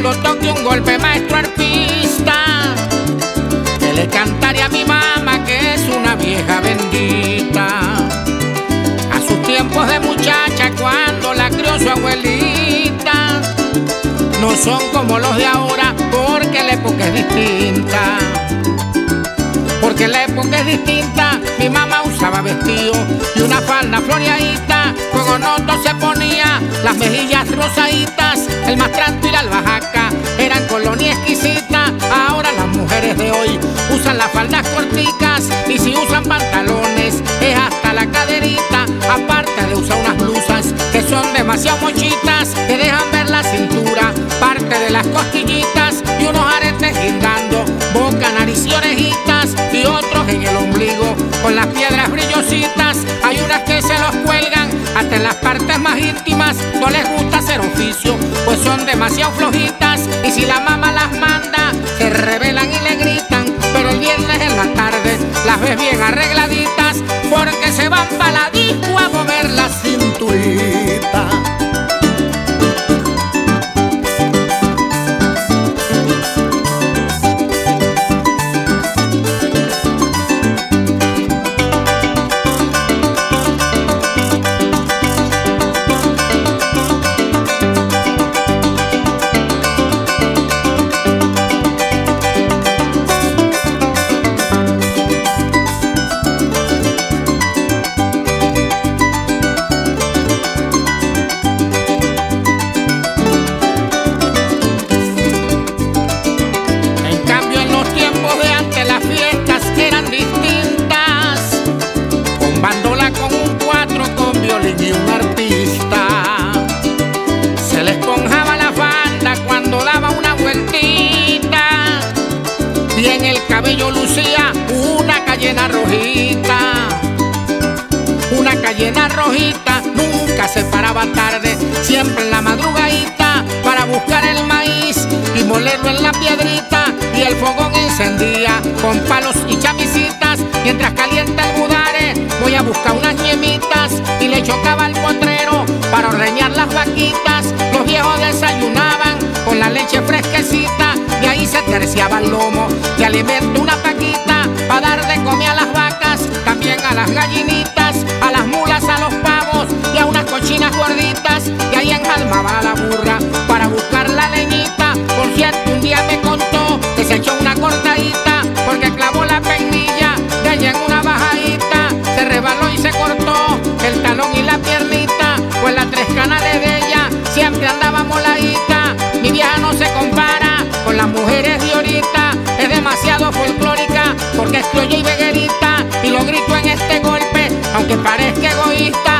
cuando toque un golpe maestro arpista, que le cantaré a mi mamá que es una vieja bendita. A sus tiempos de muchacha cuando la crió su abuelita, no son como los de ahora porque la época es distinta. Porque la época es distinta, mi mamá usaba vestido y una falda floreadita, cogonoto se ponía, las mejillas rosaditas, el mastranto y la albahaca eran colonia exquisita. Ahora las mujeres de hoy usan las faldas corticas y si usan pantalones es hasta la caderita, aparte de usar unas blusas que son demasiado mochitas, que dejan ver la cintura, parte de las costillitas y unos aretes guindando boca, nariz y orejitas y otros en el ombligo con las piedras brillositas. Hay unas que se los cuelgan hasta en las partes más íntimas, no les gusta hacer oficio pues son demasiado flojitas y si la mamá las manda se rebelan y le gritan, pero el viernes en la tarde las ves bien arregladitas porque se van pa' la disco a mover la cinturita. Y un artista se le esponjaba la falda cuando daba una vueltita y en el cabello lucía una cayena rojita. Una cayena rojita nunca se paraba tarde, siempre en la madrugadita para buscar el maíz y molerlo en la piedrita, y el fogón encendía con palos y chamisitas. Mientras calienta el budare voy a buscar unas ñemitas y le chocaba el potrero para ordeñar las vaquitas. Los viejos desayunaban con la leche fresquecita y ahí se terciaba el lomo de alimento una paquita para dar de comer a las vacas, también a las gallinitas, a las mulas, a los pavos y a unas cochinas gorditas, y ahí enjalmaba a la burra para buscar la leñita. Por cierto, un día me contó que se echó una cortadita porque clavó la peinilla de ella en una bajadita, se rebaló y se cortó el talón y la piernita, pues las tres canales de ella siempre andaba moladita. Mi vieja no se compara con las mujeres de ahorita, es demasiado folclórica porque es criolla y veguerita, y lo grito en este golpe aunque parezca egoísta.